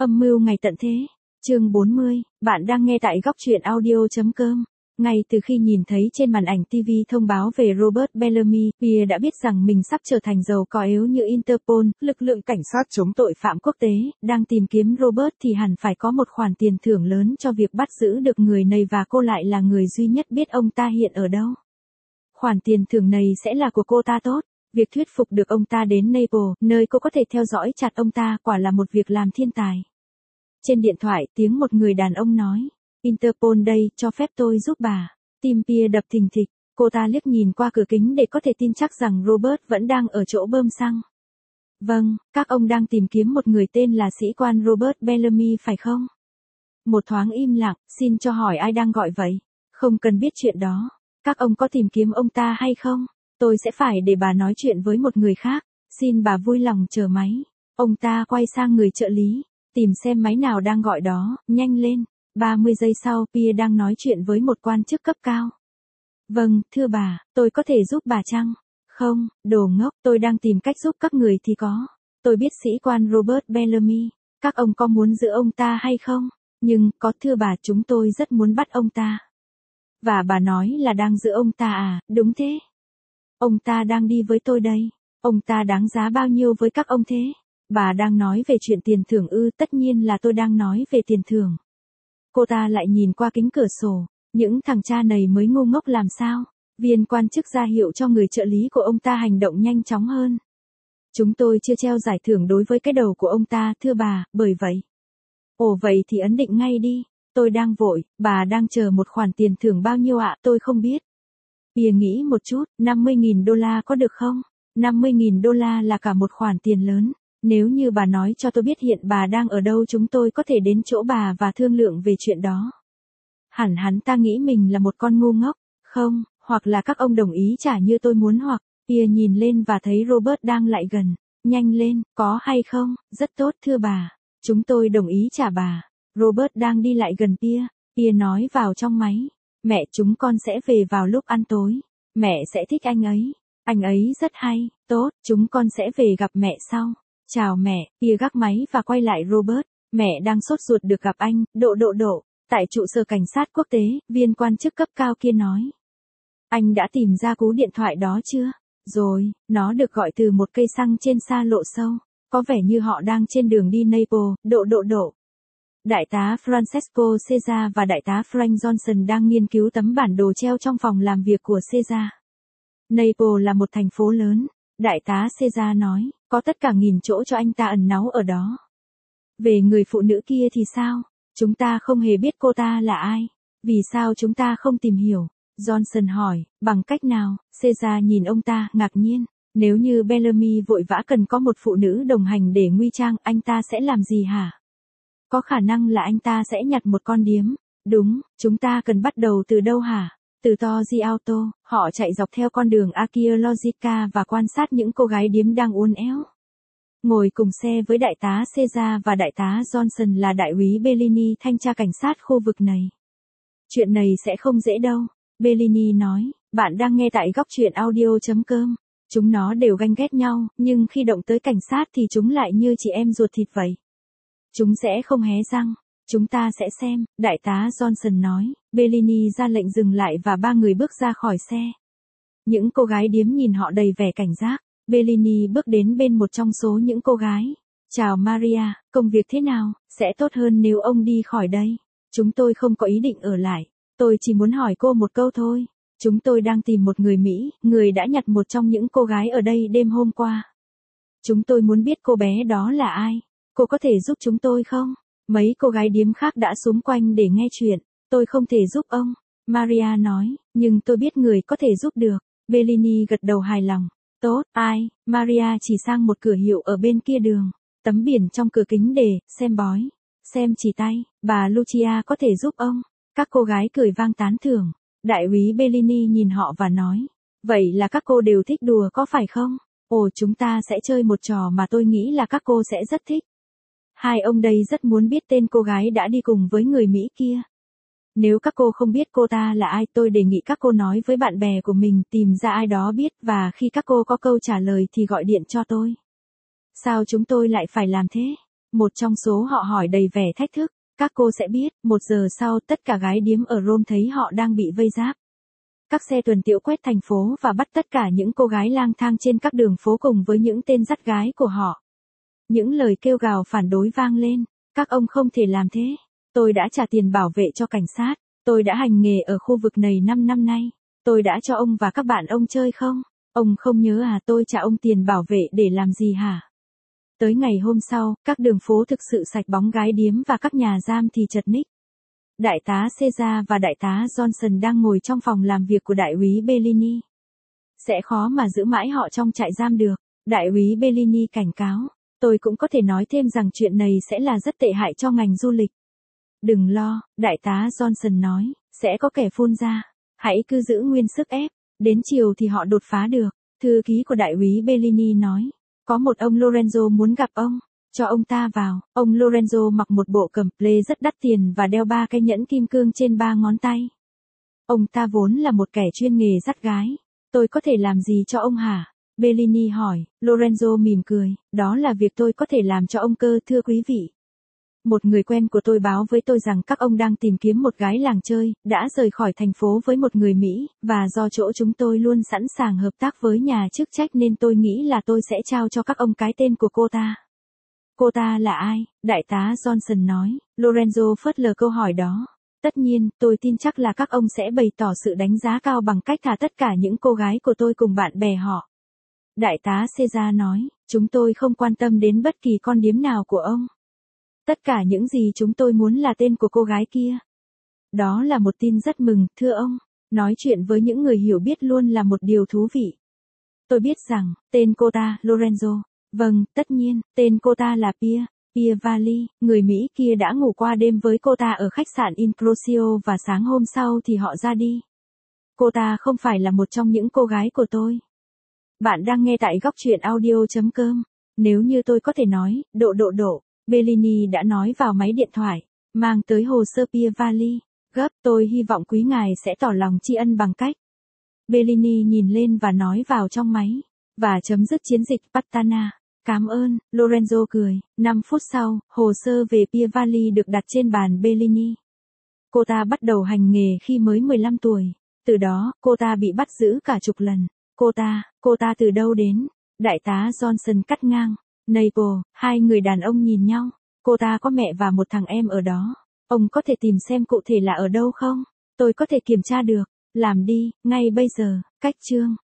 Âm mưu ngày tận thế. Chương 40, bạn đang nghe tại góc truyện audio.com. Ngay từ khi nhìn thấy trên màn ảnh TV thông báo về Robert Bellamy, Pierre đã biết rằng mình sắp trở thành giàu có yếu như Interpol, lực lượng cảnh sát chống tội phạm quốc tế, đang tìm kiếm Robert thì hẳn phải có một khoản tiền thưởng lớn cho việc bắt giữ được người này và cô lại là người duy nhất biết ông ta hiện ở đâu. Khoản tiền thưởng này sẽ là của cô ta tốt. Việc thuyết phục được ông ta đến Naples, nơi cô có thể theo dõi chặt ông ta, quả là một việc làm thiên tài. Trên điện thoại, tiếng một người đàn ông nói, Interpol đây, cho phép tôi giúp bà. Tim Pierre đập thình thịch, cô ta liếc nhìn qua cửa kính để có thể tin chắc rằng Robert vẫn đang ở chỗ bơm xăng. Vâng, các ông đang tìm kiếm một người tên là sĩ quan Robert Bellamy phải không? Một thoáng im lặng, xin cho hỏi ai đang gọi vậy? Không cần biết chuyện đó. Các ông có tìm kiếm ông ta hay không? Tôi sẽ phải để bà nói chuyện với một người khác, xin bà vui lòng chờ máy. Ông ta quay sang người trợ lý, tìm xem máy nào đang gọi đó, nhanh lên. 30 giây sau, Pierre đang nói chuyện với một quan chức cấp cao. Vâng, thưa bà, tôi có thể giúp bà chăng? Không, đồ ngốc, tôi đang tìm cách giúp các người thì có. Tôi biết sĩ quan Robert Bellamy, các ông có muốn giữ ông ta hay không? Nhưng, có thưa bà, chúng tôi rất muốn bắt ông ta. Và bà nói là đang giữ ông ta à, đúng thế? Ông ta đang đi với tôi đây. Ông ta đáng giá bao nhiêu với các ông thế? Bà đang nói về chuyện tiền thưởng ư? Tất nhiên là tôi đang nói về tiền thưởng. Cô ta lại nhìn qua kính cửa sổ. Những thằng cha này mới ngu ngốc làm sao? Viên quan chức ra hiệu cho người trợ lý của ông ta hành động nhanh chóng hơn. Chúng tôi chưa treo giải thưởng đối với cái đầu của ông ta, thưa bà, bởi vậy. Ồ vậy thì ấn định ngay đi. Tôi đang vội, bà đang chờ một khoản tiền thưởng bao nhiêu ạ? Tôi không biết. Pierre nghĩ một chút, 50.000 đô la có được không? 50.000 đô la là cả một khoản tiền lớn. Nếu như bà nói cho tôi biết hiện bà đang ở đâu, chúng tôi có thể đến chỗ bà và thương lượng về chuyện đó. Hẳn hắn ta nghĩ mình là một con ngu ngốc, không, hoặc là các ông đồng ý trả như tôi muốn hoặc. Pierre nhìn lên và thấy Robert đang lại gần. Nhanh lên, có hay không? Rất tốt thưa bà. Chúng tôi đồng ý trả bà. Robert đang đi lại gần Pierre. Pierre nói vào trong máy. Mẹ chúng con sẽ về vào lúc ăn tối. Mẹ sẽ thích anh ấy. Anh ấy rất hay, tốt, chúng con sẽ về gặp mẹ sau. Chào mẹ, Pierre gác máy và quay lại Robert. Mẹ đang sốt ruột được gặp anh, độ. Tại trụ sở cảnh sát quốc tế, viên quan chức cấp cao kia nói. Anh đã tìm ra cú điện thoại đó chưa? Rồi, nó được gọi từ một cây xăng trên xa lộ sâu. Có vẻ như họ đang trên đường đi Naples, độ. Đại tá Francesco Cesar và đại tá Frank Johnson đang nghiên cứu tấm bản đồ treo trong phòng làm việc của Cesar. Naples là một thành phố lớn, đại tá Cesar nói, có tất cả 1000 chỗ cho anh ta ẩn náu ở đó. Về người phụ nữ kia thì sao? Chúng ta không hề biết cô ta là ai. Vì sao chúng ta không tìm hiểu? Johnson hỏi, bằng cách nào? Cesar nhìn ông ta, ngạc nhiên. Nếu như Bellamy vội vã cần có một phụ nữ đồng hành để nguy trang, anh ta sẽ làm gì hả? Có khả năng là anh ta sẽ nhặt một con điếm. Đúng, chúng ta cần bắt đầu từ đâu hả? Từ Torgy Auto, họ chạy dọc theo con đường Archeologica và quan sát những cô gái điếm đang uốn éo. Ngồi cùng xe với đại tá Cesar và đại tá Johnson là đại úy Bellini, thanh tra cảnh sát khu vực này. Chuyện này sẽ không dễ đâu, Bellini nói, bạn đang nghe tại góc truyện audio.com. Chúng nó đều ganh ghét nhau, nhưng khi động tới cảnh sát thì chúng lại như chị em ruột thịt vậy. Chúng sẽ không hé răng. Chúng ta sẽ xem, đại tá Johnson nói. Bellini ra lệnh dừng lại và 3 người bước ra khỏi xe. Những cô gái điếm nhìn họ đầy vẻ cảnh giác. Bellini bước đến bên một trong số những cô gái. Chào Maria, công việc thế nào? Sẽ tốt hơn nếu ông đi khỏi đây. Chúng tôi không có ý định ở lại. Tôi chỉ muốn hỏi cô một câu thôi. Chúng tôi đang tìm một người Mỹ, người đã nhặt một trong những cô gái ở đây đêm hôm qua. Chúng tôi muốn biết cô bé đó là ai. Cô có thể giúp chúng tôi không? Mấy cô gái điếm khác đã xúm quanh để nghe chuyện. Tôi không thể giúp ông. Maria nói, nhưng tôi biết người có thể giúp được. Bellini gật đầu hài lòng. Tốt, ai? Maria chỉ sang một cửa hiệu ở bên kia đường. Tấm biển trong cửa kính đề, xem bói. Xem chỉ tay, bà Lucia có thể giúp ông. Các cô gái cười vang tán thưởng. Đại úy Bellini nhìn họ và nói. Vậy là các cô đều thích đùa có phải không? Ồ, chúng ta sẽ chơi một trò mà tôi nghĩ là các cô sẽ rất thích. Hai ông đây rất muốn biết tên cô gái đã đi cùng với người Mỹ kia. Nếu các cô không biết cô ta là ai, tôi đề nghị các cô nói với bạn bè của mình tìm ra ai đó biết và khi các cô có câu trả lời thì gọi điện cho tôi. Sao chúng tôi lại phải làm thế? Một trong số họ hỏi đầy vẻ thách thức. Các cô sẽ biết, 1 giờ sau tất cả gái điếm ở Rome thấy họ đang bị vây giáp. Các xe tuần tiễu quét thành phố và bắt tất cả những cô gái lang thang trên các đường phố cùng với những tên dắt gái của họ. Những lời kêu gào phản đối vang lên. Các ông không thể làm thế. Tôi đã trả tiền bảo vệ cho cảnh sát. Tôi đã hành nghề ở khu vực này 5 năm nay. Tôi đã cho ông và các bạn ông chơi không? Ông không nhớ à, tôi trả ông tiền bảo vệ để làm gì hả? Tới ngày hôm sau, các đường phố thực sự sạch bóng gái điếm và các nhà giam thì chật ních. Đại tá Caesar và đại tá Johnson đang ngồi trong phòng làm việc của đại úy Bellini. Sẽ khó mà giữ mãi họ trong trại giam được. Đại úy Bellini cảnh cáo. Tôi cũng có thể nói thêm rằng chuyện này sẽ là rất tệ hại cho ngành du lịch. Đừng lo, đại tá Johnson nói, sẽ có kẻ phun ra. Hãy cứ giữ nguyên sức ép. Đến chiều thì họ đột phá được. Thư ký của đại úy Bellini nói. Có một ông Lorenzo muốn gặp ông. Cho ông ta vào. Ông Lorenzo mặc một bộ cẩm lê rất đắt tiền và đeo 3 cái nhẫn kim cương trên 3 ngón tay. Ông ta vốn là một kẻ chuyên nghề dắt gái. Tôi có thể làm gì cho ông hả? Bellini hỏi. Lorenzo mỉm cười. Đó là việc tôi có thể làm cho ông cơ, thưa quý vị. Một người quen của tôi báo với tôi rằng các ông đang tìm kiếm một gái làng chơi, đã rời khỏi thành phố với một người Mỹ, và do chỗ chúng tôi luôn sẵn sàng hợp tác với nhà chức trách nên tôi nghĩ là tôi sẽ trao cho các ông cái tên của cô ta. Cô ta là ai? Đại tá Johnson nói. Lorenzo phớt lờ câu hỏi đó. Tất nhiên, tôi tin chắc là các ông sẽ bày tỏ sự đánh giá cao bằng cách thả tất cả những cô gái của tôi cùng bạn bè họ. Đại tá Caesar nói, chúng tôi không quan tâm đến bất kỳ con điếm nào của ông. Tất cả những gì chúng tôi muốn là tên của cô gái kia. Đó là một tin rất mừng, thưa ông. Nói chuyện với những người hiểu biết luôn là một điều thú vị. Tôi biết rằng, tên cô ta, Lorenzo. Vâng, tất nhiên, tên cô ta là Pia Valli. Người Mỹ kia đã ngủ qua đêm với cô ta ở khách sạn Incrocio và sáng hôm sau thì họ ra đi. Cô ta không phải là một trong những cô gái của tôi. Bạn đang nghe tại góc truyện audio.com. Nếu như tôi có thể nói, độ. Bellini đã nói vào máy điện thoại, mang tới hồ sơ Pia Valli. Gấp, tôi hy vọng quý ngài sẽ tỏ lòng tri ân bằng cách. Bellini nhìn lên và nói vào trong máy, và chấm dứt chiến dịch Patana. Cảm ơn, Lorenzo cười. 5 phút sau, hồ sơ về Pia Valli được đặt trên bàn Bellini. Cô ta bắt đầu hành nghề khi mới 15 tuổi. Từ đó, cô ta bị bắt giữ cả chục lần. Cô ta từ đâu đến? Đại tá Johnson cắt ngang. Naples, 2 người đàn ông nhìn nhau. Cô ta có mẹ và một thằng em ở đó. Ông có thể tìm xem cụ thể là ở đâu không? Tôi có thể kiểm tra được. Làm đi, ngay bây giờ. Cách chương.